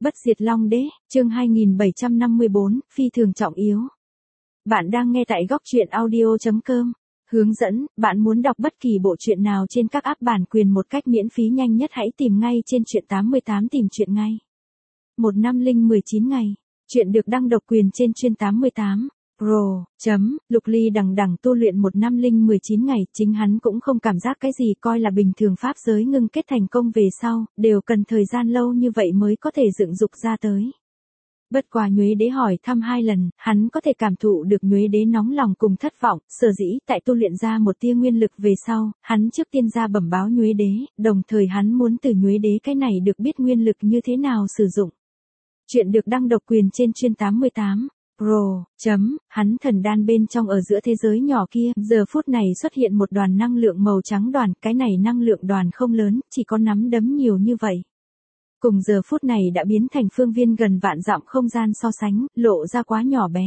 Bất diệt Long Đế, chương 2754, phi thường trọng yếu. Bạn đang nghe tại góc truyện audio.com. Hướng dẫn, bạn muốn đọc bất kỳ bộ truyện nào trên các app bản quyền một cách miễn phí nhanh nhất hãy tìm ngay trên truyện 88 tìm truyện ngay. 1519 ngày. Truyện được đăng độc quyền trên truyện 88. Pro. Lục Ly đằng đẵng tu luyện 1519 ngày, chính hắn cũng không cảm giác cái gì coi là bình thường pháp giới ngưng kết thành công về sau, đều cần thời gian lâu như vậy mới có thể dựng dục ra tới. Bất quá Nhuế Đế hỏi thăm 2 lần, hắn có thể cảm thụ được Nhuế Đế nóng lòng cùng thất vọng, sở dĩ tại tu luyện ra một tia nguyên lực về sau, hắn trước tiên ra bẩm báo Nhuế Đế, đồng thời hắn muốn từ Nhuế Đế cái này được biết nguyên lực như thế nào sử dụng. Chuyện được đăng độc quyền trên truyện 88. Pro. Hắn thần đan bên trong ở giữa thế giới nhỏ kia, giờ phút này xuất hiện một đoàn năng lượng màu trắng đoàn, cái này năng lượng đoàn không lớn, chỉ có nắm đấm nhiều như vậy. Cùng giờ phút này đã biến thành phương viên gần vạn dặm không gian so sánh, lộ ra quá nhỏ bé.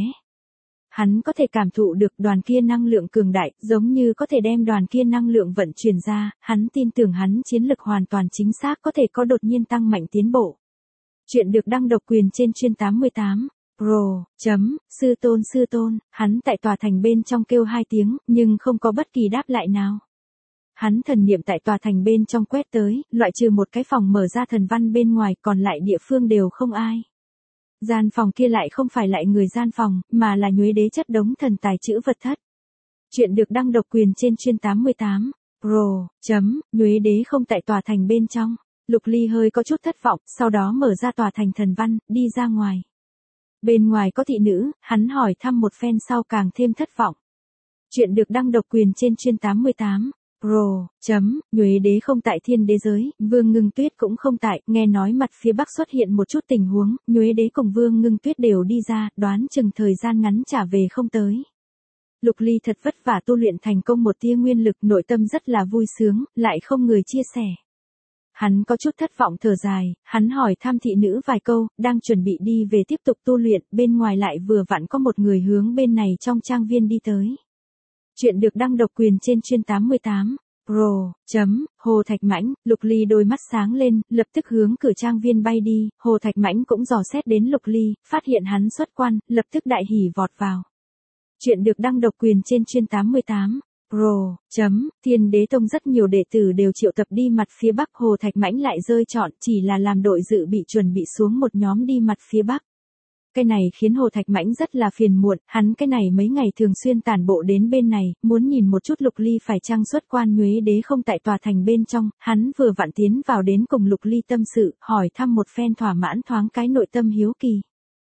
Hắn có thể cảm thụ được đoàn kia năng lượng cường đại, giống như có thể đem đoàn kia năng lượng vận chuyển ra, hắn tin tưởng hắn chiến lực hoàn toàn chính xác có thể có đột nhiên tăng mạnh tiến bộ. Chuyện được đăng độc quyền trên truyện 88. Pro. Sư tôn, hắn tại tòa thành bên trong kêu 2 tiếng, nhưng không có bất kỳ đáp lại nào. Hắn thần niệm tại tòa thành bên trong quét tới, loại trừ một cái phòng mở ra thần văn bên ngoài, còn lại địa phương đều không ai. Gian phòng kia lại không phải lại người gian phòng, mà là Nhuế Đế chất đống thần tài chữ vật thất. Chuyện được đăng độc quyền trên truyện 88. Pro. Nhuế Đế không tại tòa thành bên trong. Lục Ly hơi có chút thất vọng, sau đó mở ra tòa thành thần văn, đi ra ngoài. Bên ngoài có thị nữ, hắn hỏi thăm một phen sau càng thêm thất vọng. Chuyện được đăng độc quyền trên truyện 88. Pro. Nhuế Đế không tại thiên đế giới, Vương Ngưng Tuyết cũng không tại, nghe nói mặt phía bắc xuất hiện một chút tình huống, Nhuế Đế cùng Vương Ngưng Tuyết đều đi ra, đoán chừng thời gian ngắn trả về không tới. Lục Ly thật vất vả tu luyện thành công một tia nguyên lực, nội tâm rất là vui sướng, lại không người chia sẻ. Hắn có chút thất vọng thở dài, hắn hỏi thăm thị nữ vài câu, đang chuẩn bị đi về tiếp tục tu luyện, bên ngoài lại vừa vặn có một người hướng bên này trong trang viên đi tới. Chuyện được đăng độc quyền trên truyện 88. Pro. Hồ Thạch Mãnh, Lục Ly đôi mắt sáng lên, lập tức hướng cửa trang viên bay đi, Hồ Thạch Mãnh cũng dò xét đến Lục Ly, phát hiện hắn xuất quan, lập tức đại hỉ vọt vào. Chuyện được đăng độc quyền trên truyện 88. Pro. Thiên Đế Tông rất nhiều đệ tử đều triệu tập đi mặt phía bắc, Hồ Thạch Mãnh lại rơi chọn, chỉ là làm đội dự bị chuẩn bị xuống một nhóm đi mặt phía bắc. Cái này khiến Hồ Thạch Mãnh rất là phiền muộn, hắn cái này mấy ngày thường xuyên tản bộ đến bên này, muốn nhìn một chút Lục Ly phải chăng xuất quan. Nhuế Đế không tại tòa thành bên trong, hắn vừa vặn tiến vào đến cùng Lục Ly tâm sự, hỏi thăm một phen thỏa mãn thoáng cái nội tâm hiếu kỳ.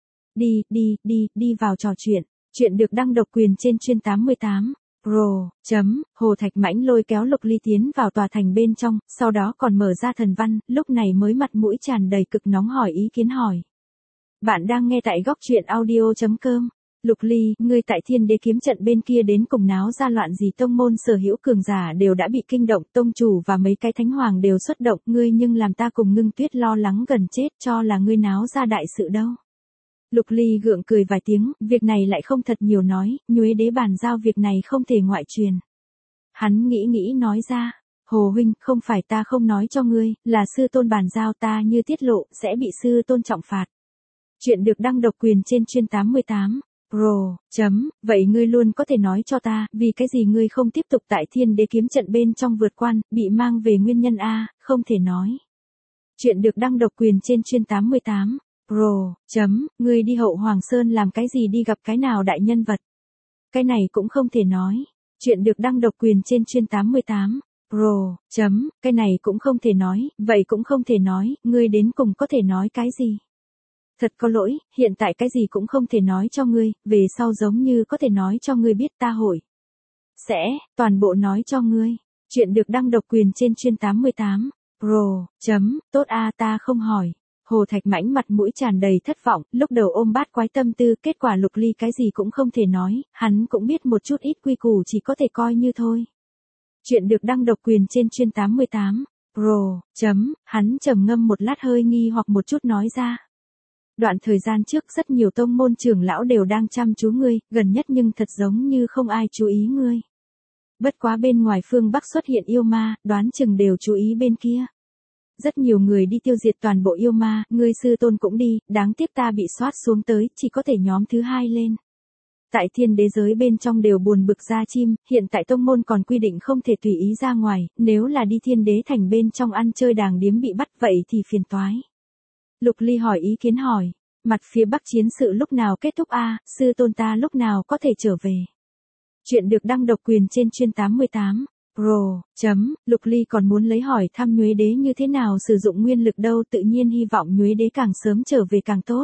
Đi vào trò chuyện. Chuyện được đăng độc quyền trên truyện 88. Pro. Hồ Thạch Mãnh lôi kéo Lục Ly tiến vào tòa thành bên trong, sau đó còn mở ra thần văn, lúc này mới mặt mũi tràn đầy cực nóng hỏi ý kiến hỏi. Bạn đang nghe tại góc truyện audio.com. Lục Ly, ngươi tại Thiên Đế kiếm trận bên kia đến cùng náo ra loạn gì? Tông môn sở hữu cường giả đều đã bị kinh động, tông chủ và mấy cái thánh hoàng đều xuất động, ngươi nhưng làm ta cùng Ngưng Tuyết lo lắng gần chết, cho là ngươi náo ra đại sự đâu. Lục Ly gượng cười vài tiếng, việc này lại không thật nhiều nói, Nhuế Đế bàn giao việc này không thể ngoại truyền. Hắn nghĩ nói ra, Hồ huynh, không phải ta không nói cho ngươi, là sư tôn bàn giao, ta như tiết lộ, sẽ bị sư tôn trọng phạt. Chuyện được đăng độc quyền trên truyện 88. Pro. Vậy ngươi luôn có thể nói cho ta, vì cái gì ngươi không tiếp tục tại Thiên Đế kiếm trận bên trong vượt quan, bị mang về nguyên nhân a? Không thể nói. Chuyện được đăng độc quyền trên truyện 88. Pro. Ngươi đi Hậu Hoàng Sơn làm cái gì, đi gặp cái nào đại nhân vật? Cái này cũng không thể nói. Chuyện được đăng độc quyền trên truyện 88. Pro. Cái này cũng không thể nói, vậy cũng không thể nói, ngươi đến cùng có thể nói cái gì? Thật có lỗi, hiện tại cái gì cũng không thể nói cho ngươi, về sau giống như có thể nói cho ngươi biết ta hội. Sẽ, toàn bộ nói cho ngươi. Chuyện được đăng độc quyền trên truyện 88. Pro. Tốt a, ta không hỏi. Hồ Thạch Mãnh mặt mũi tràn đầy thất vọng, lúc đầu ôm bát quái tâm tư, kết quả Lục Ly cái gì cũng không thể nói, hắn cũng biết một chút ít quy củ, chỉ có thể coi như thôi. Chuyện được đăng độc quyền trên truyện 88. Pro. Hắn trầm ngâm một lát hơi nghi hoặc một chút nói ra. Đoạn thời gian trước rất nhiều tông môn trưởng lão đều đang chăm chú ngươi, gần nhất nhưng thật giống như không ai chú ý ngươi. Bất quá bên ngoài phương Bắc xuất hiện yêu ma, đoán chừng đều chú ý bên kia. rất nhiều người đi tiêu diệt toàn bộ yêu ma, ngươi sư tôn cũng đi, đáng tiếc ta bị soát xuống tới, chỉ có thể nhóm thứ hai lên. Tại thiên đế giới bên trong đều buồn bực ra chim, hiện tại tông môn còn quy định không thể tùy ý ra ngoài, nếu là đi thiên đế thành bên trong ăn chơi đàng điếm bị bắt vậy thì phiền toái. Lục Ly hỏi ý kiến hỏi, mặt phía bắc chiến sự lúc nào kết thúc sư tôn ta lúc nào có thể trở về. Chuyện được đăng độc quyền trên chuyên 88. Pro. Lục Ly còn muốn lấy hỏi thăm Nhuế Đế như thế nào sử dụng nguyên lực đâu, tự nhiên hy vọng Nhuế Đế càng sớm trở về càng tốt.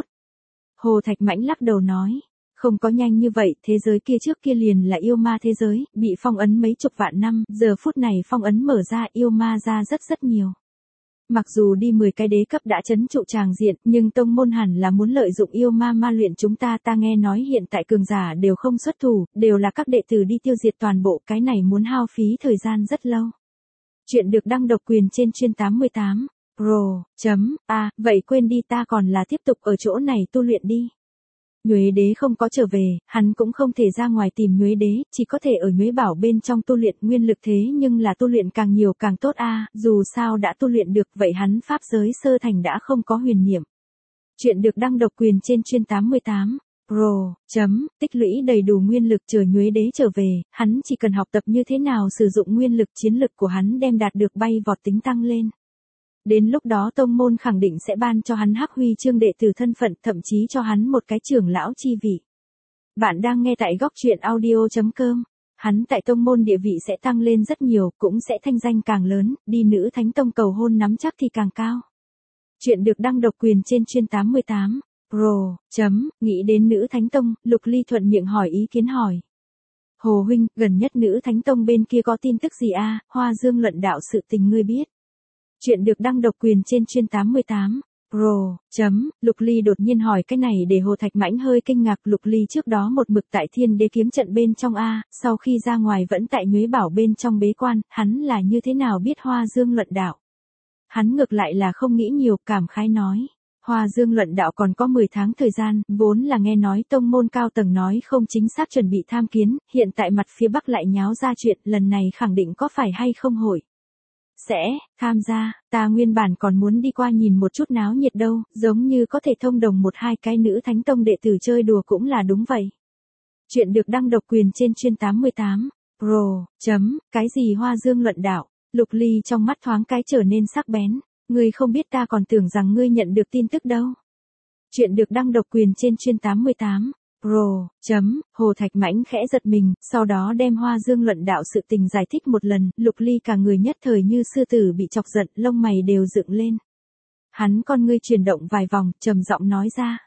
Hồ Thạch Mãnh lắc đầu nói, không có nhanh như vậy, thế giới kia trước kia liền là yêu ma thế giới, bị phong ấn mấy chục vạn năm, giờ phút này phong ấn mở ra yêu ma ra rất nhiều. Mặc dù đi 10 cái đế cấp đã trấn trụ tràng diện, nhưng tông môn hẳn là muốn lợi dụng yêu ma ma luyện chúng ta nghe nói hiện tại cường giả đều không xuất thủ, đều là các đệ tử đi tiêu diệt toàn bộ, cái này muốn hao phí thời gian rất lâu. Chuyện được đăng độc quyền trên chuyên 88. Pro. Vậy quên đi, ta còn là tiếp tục ở chỗ này tu luyện đi. Nhuế Đế không có trở về, hắn cũng không thể ra ngoài tìm Nhuế Đế, chỉ có thể ở Nhuế Bảo bên trong tu luyện nguyên lực, thế nhưng là tu luyện càng nhiều càng tốt dù sao đã tu luyện được, vậy hắn pháp giới sơ thành đã không có huyền niệm. Chuyện được đăng độc quyền trên chuyên 88. Pro. Tích lũy đầy đủ nguyên lực, chờ Nhuế Đế trở về, hắn chỉ cần học tập như thế nào sử dụng nguyên lực, chiến lực của hắn đem đạt được bay vọt tính tăng lên. Đến lúc đó tông môn khẳng định sẽ ban cho hắn hắc huy chương đệ tử thân phận, thậm chí cho hắn một cái trưởng lão chi vị. Bạn đang nghe tại góc truyện audio.com. Hắn tại tông môn địa vị sẽ tăng lên rất nhiều, cũng sẽ thanh danh càng lớn, đi nữ thánh tông cầu hôn nắm chắc thì càng cao. Chuyện được đăng độc quyền trên chuyên 88. Pro. Nghĩ đến nữ thánh tông, Lục Ly thuận miệng hỏi ý kiến hỏi. Hồ huynh, gần nhất nữ thánh tông bên kia có tin tức gì Hoa Dương luận đạo sự tình ngươi biết. Chuyện được đăng độc quyền trên chuyên 88. Pro. Lục Ly đột nhiên hỏi cái này để Hồ Thạch Mãnh hơi kinh ngạc. Lục Ly trước đó một mực tại thiên đế kiếm trận bên trong sau khi ra ngoài vẫn tại Nhuế Bảo bên trong bế quan, hắn là như thế nào biết Hoa Dương luận đạo. Hắn ngược lại là không nghĩ nhiều, cảm khái nói. Hoa Dương luận đạo còn có 10 tháng thời gian, vốn là nghe nói tông môn cao tầng nói không chính xác chuẩn bị tham kiến, hiện tại mặt phía bắc lại nháo ra chuyện, lần này khẳng định có phải hay không hội. Sẽ tham gia, ta nguyên bản còn muốn đi qua nhìn một chút náo nhiệt đâu, giống như có thể thông đồng một hai cái nữ thánh tông đệ tử chơi đùa cũng là đúng vậy. Chuyện được đăng độc quyền trên chuyên 88. Pro. Cái gì Hoa Dương luận đạo? Lục Ly trong mắt thoáng cái trở nên sắc bén. Ngươi không biết, ta còn tưởng rằng ngươi nhận được tin tức đâu. Chuyện được đăng độc quyền trên chuyên 88. Pro. Hồ Thạch Mãnh khẽ giật mình, sau đó đem Hoa Dương luận đạo sự tình giải thích một lần, Lục Ly cả người nhất thời như sư tử bị chọc giận, lông mày đều dựng lên. Hắn con ngươi chuyển động vài vòng, trầm giọng nói ra.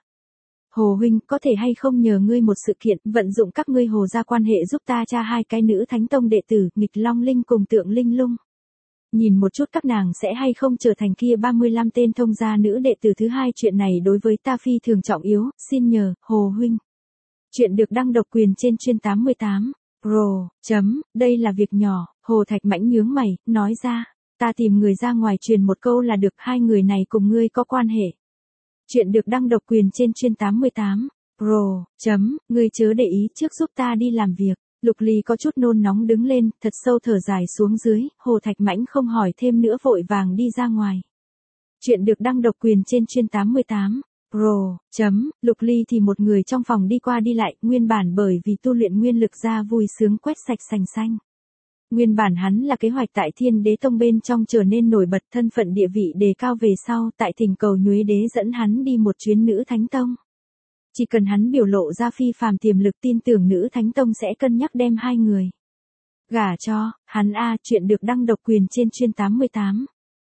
Hồ huynh, có thể hay không nhờ ngươi một sự kiện, vận dụng các ngươi Hồ gia quan hệ giúp ta tra hai cái nữ thánh tông đệ tử, Nghịch Long Linh cùng Tượng Linh Lung. Nhìn một chút các nàng sẽ hay không trở thành kia 35 tên thông gia nữ đệ tử thứ hai, chuyện này đối với ta phi thường trọng yếu, xin nhờ, Hồ huynh. Chuyện được đăng độc quyền trên chuyên 88. Pro. Đây là việc nhỏ, Hồ Thạch Mãnh nhướng mày, nói ra, ta tìm người ra ngoài truyền một câu là được, hai người này cùng ngươi có quan hệ. Chuyện được đăng độc quyền trên chuyên 88. Pro. Ngươi chớ để ý, trước giúp ta đi làm việc. Lục Ly có chút nôn nóng đứng lên, thật sâu thở dài xuống dưới, Hồ Thạch Mãnh không hỏi thêm nữa vội vàng đi ra ngoài. Chuyện được đăng độc quyền trên chuyên 88. Pro. Lục Ly thì một người trong phòng đi qua đi lại, nguyên bản bởi vì tu luyện nguyên lực ra vui sướng quét sạch sành xanh. Nguyên bản hắn là kế hoạch tại Thiên Đế Tông bên trong trở nên nổi bật, thân phận địa vị đề cao về sau, tại thỉnh cầu Nhuế Đế dẫn hắn đi một chuyến Nữ Thánh Tông. Chỉ cần hắn biểu lộ ra phi phàm tiềm lực, tin tưởng Nữ Thánh Tông sẽ cân nhắc đem hai người gả cho hắn Chuyện được đăng độc quyền trên chuyên 88.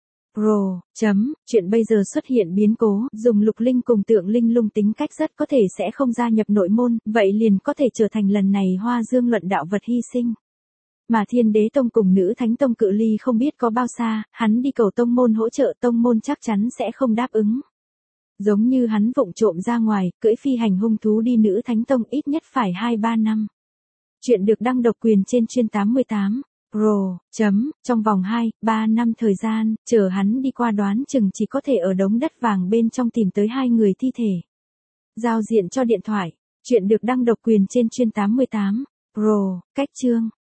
Pro. Chuyện bây giờ xuất hiện biến cố, dùng Lục Linh cùng Tượng Linh Lung tính cách rất có thể sẽ không gia nhập nội môn, vậy liền có thể trở thành lần này Hoa Dương luận đạo vật hy sinh. Mà Thiên Đế Tông cùng Nữ Thánh Tông cự ly không biết có bao xa, hắn đi cầu tông môn hỗ trợ, tông môn chắc chắn sẽ không đáp ứng. Giống như hắn vụng trộm ra ngoài, cưỡi phi hành hung thú đi Nữ Thánh Tông ít nhất phải 2-3 năm. Chuyện được đăng độc quyền trên chuyên 88. Pro. Trong vòng 2-3 năm thời gian, chờ hắn đi qua đoán chừng chỉ có thể ở đống đất vàng bên trong tìm tới hai người thi thể. Giao diện cho điện thoại. Chuyện được đăng độc quyền trên chuyên 88. Pro. Cách chương.